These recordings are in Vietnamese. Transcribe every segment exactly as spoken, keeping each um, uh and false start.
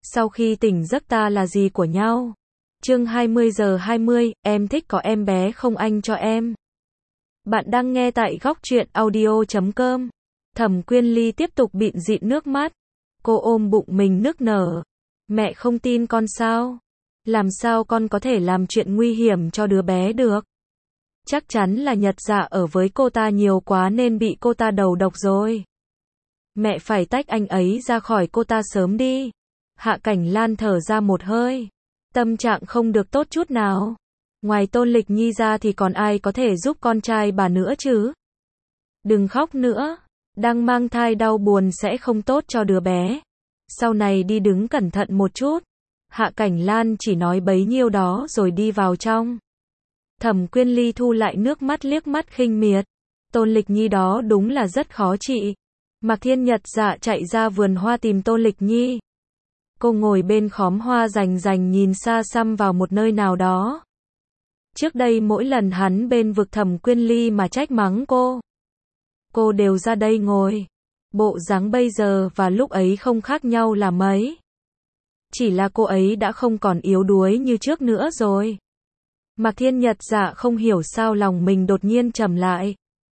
Sau khi tỉnh giấc ta là gì của nhau? Chương hai mươi giờ hai mươi, em thích có em bé không anh cho em. Bạn đang nghe tại góc truyện audio chấm com. Thẩm Quyên Ly tiếp tục bịn dịn nước mắt. Cô ôm bụng mình nức nở. Mẹ không tin con sao? Làm sao con có thể làm chuyện nguy hiểm cho đứa bé được? Chắc chắn là Nhật Dạ ở với cô ta nhiều quá nên bị cô ta đầu độc rồi. Mẹ phải tách anh ấy ra khỏi cô ta sớm đi. Hạ Cảnh Lan thở ra một hơi. Tâm trạng không được tốt chút nào. Ngoài Tôn Lịch Nhi ra thì còn ai có thể giúp con trai bà nữa chứ? Đừng khóc nữa. Đang mang thai đau buồn sẽ không tốt cho đứa bé. Sau này đi đứng cẩn thận một chút. Hạ Cảnh Lan chỉ nói bấy nhiêu đó rồi đi vào trong. Thẩm Quyên Ly thu lại nước mắt liếc mắt khinh miệt. Tôn Lịch Nhi đó đúng là rất khó trị. Mạc Thiên Nhật Dạ chạy ra vườn hoa tìm Tôn Lịch Nhi. Cô ngồi bên khóm hoa rành rành nhìn xa xăm vào một nơi nào đó. Trước đây mỗi lần hắn bên vực Thẩm Quyên Ly mà trách mắng cô, cô đều ra đây ngồi. Bộ dáng bây giờ và lúc ấy không khác nhau là mấy. Chỉ là cô ấy đã không còn yếu đuối như trước nữa rồi. Mạc Thiên Nhật Dạ không hiểu sao lòng mình đột nhiên trầm lại.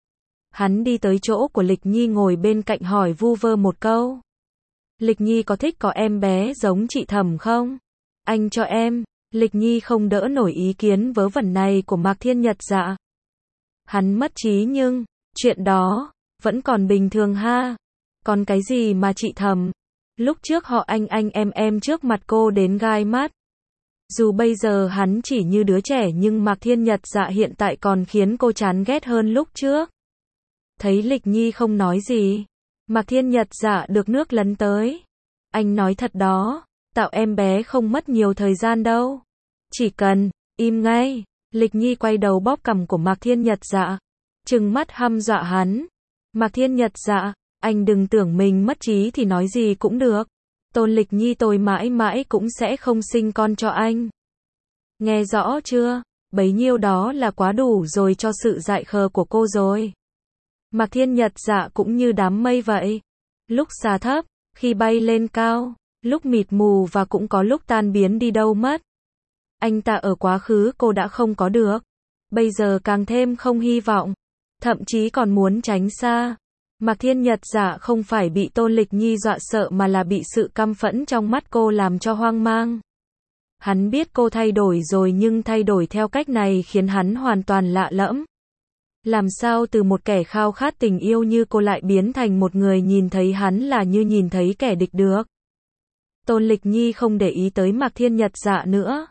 Hắn đi tới chỗ của Lịch Nhi ngồi bên cạnh hỏi vu vơ một câu. Lịch Nhi có thích có em bé giống chị Thẩm không? Anh cho em. Lịch Nhi không đỡ nổi ý kiến vớ vẩn này của Mạc Thiên Nhật Dạ. Hắn mất trí nhưng, chuyện đó, vẫn còn bình thường ha. Còn cái gì mà chị Thẩm? Lúc trước họ anh anh em em trước mặt cô đến gai mắt. Dù bây giờ hắn chỉ như đứa trẻ nhưng Mạc Thiên Nhật Dạ hiện tại còn khiến cô chán ghét hơn lúc trước. Thấy Lịch Nhi không nói gì, Mạc Thiên Nhật Dạ được nước lấn tới. Anh nói thật đó, tạo em bé không mất nhiều thời gian đâu. Chỉ cần, im ngay. Lịch Nhi quay đầu bóp cằm của Mạc Thiên Nhật Dạ. Trừng mắt hăm dọa hắn. Mạc Thiên Nhật Dạ, anh đừng tưởng mình mất trí thì nói gì cũng được. Tôn Lịch Nhi tôi mãi mãi cũng sẽ không sinh con cho anh. Nghe rõ chưa? Bấy nhiêu đó là quá đủ rồi cho sự dại khờ của cô rồi. Mạc Thiên Nhật Dạ cũng như đám mây vậy. Lúc xa thấp, khi bay lên cao, lúc mịt mù và cũng có lúc tan biến đi đâu mất. Anh ta ở quá khứ cô đã không có được. Bây giờ càng thêm không hy vọng. Thậm chí còn muốn tránh xa. Mạc Thiên Nhật Dạ không phải bị Tôn Lịch Nhi dọa sợ mà là bị sự căm phẫn trong mắt cô làm cho hoang mang. Hắn biết cô thay đổi rồi nhưng thay đổi theo cách này khiến hắn hoàn toàn lạ lẫm. Làm sao từ một kẻ khao khát tình yêu như cô lại biến thành một người nhìn thấy hắn là như nhìn thấy kẻ địch được. Tôn Lịch Nhi không để ý tới Mạc Thiên Nhật Dạ nữa.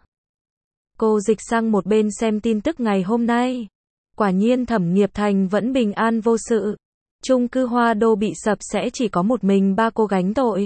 Cô dịch sang một bên xem tin tức ngày hôm nay. Quả nhiên Thẩm Nghiệp Thành vẫn bình an vô sự. Chung cư Hoa Đô bị sập sẽ chỉ có một mình ba cô gánh tội.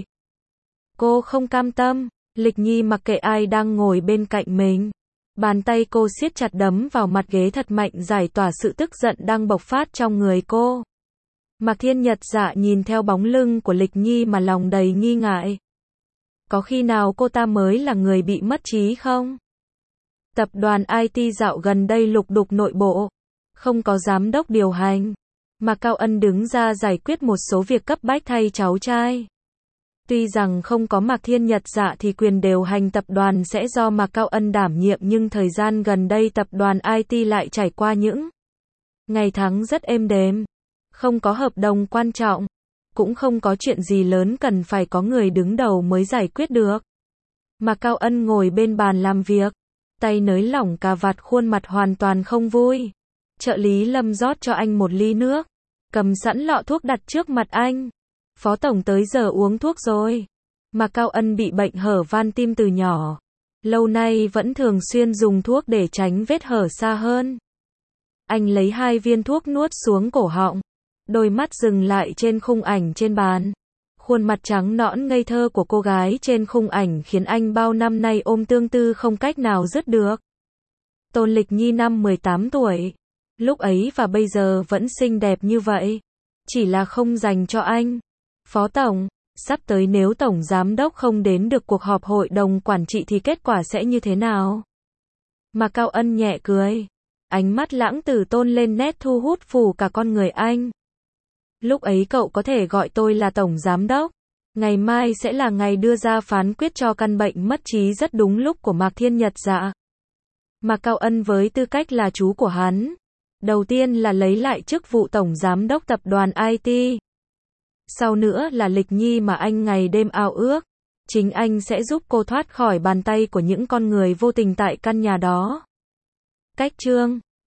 Cô không cam tâm. Lịch Nhi mặc kệ ai đang ngồi bên cạnh mình. Bàn tay cô siết chặt đấm vào mặt ghế thật mạnh giải tỏa sự tức giận đang bộc phát trong người cô. Mạc Thiên Nhật Dạ nhìn theo bóng lưng của Lịch Nhi mà lòng đầy nghi ngại. Có khi nào cô ta mới là người bị mất trí không? Tập đoàn i tê dạo gần đây lục đục nội bộ. Không có giám đốc điều hành. Mạc Cao Ân đứng ra giải quyết một số việc cấp bách thay cháu trai. Tuy rằng không có Mạc Thiên Nhật Dạ thì quyền điều hành tập đoàn sẽ do Mạc Cao Ân đảm nhiệm nhưng thời gian gần đây tập đoàn i tê lại trải qua những ngày tháng rất êm đềm. Không có hợp đồng quan trọng. Cũng không có chuyện gì lớn cần phải có người đứng đầu mới giải quyết được. Mạc Cao Ân ngồi bên bàn làm việc. Tay nới lỏng cà vạt khuôn mặt hoàn toàn không vui. Trợ lý Lâm rót cho anh một ly nước. Cầm sẵn lọ thuốc đặt trước mặt anh. Phó tổng tới giờ uống thuốc rồi. Mạc Cao Ân bị bệnh hở van tim từ nhỏ. Lâu nay vẫn thường xuyên dùng thuốc để tránh vết hở xa hơn. Anh lấy hai viên thuốc nuốt xuống cổ họng. Đôi mắt dừng lại trên khung ảnh trên bàn. Khuôn mặt trắng nõn ngây thơ của cô gái trên khung ảnh khiến anh bao năm nay ôm tương tư không cách nào dứt được. Tôn Lịch Nhi năm mười tám tuổi. Lúc ấy và bây giờ vẫn xinh đẹp như vậy. Chỉ là không dành cho anh. Phó tổng, sắp tới nếu tổng giám đốc không đến được cuộc họp hội đồng quản trị thì kết quả sẽ như thế nào? Mạc Cao Ân nhẹ cười. Ánh mắt lãng tử tôn lên nét thu hút phủ cả con người anh. Lúc ấy cậu có thể gọi tôi là tổng giám đốc. Ngày mai sẽ là ngày đưa ra phán quyết cho căn bệnh mất trí rất đúng lúc của Mạc Thiên Nhật dạ. Mạc Cao Ân với tư cách là chú của hắn, đầu tiên là lấy lại chức vụ tổng giám đốc tập đoàn i tê. Sau nữa là Lịch Nhi mà anh ngày đêm ao ước. Chính anh sẽ giúp cô thoát khỏi bàn tay của những con người vô tình tại căn nhà đó. Cách chương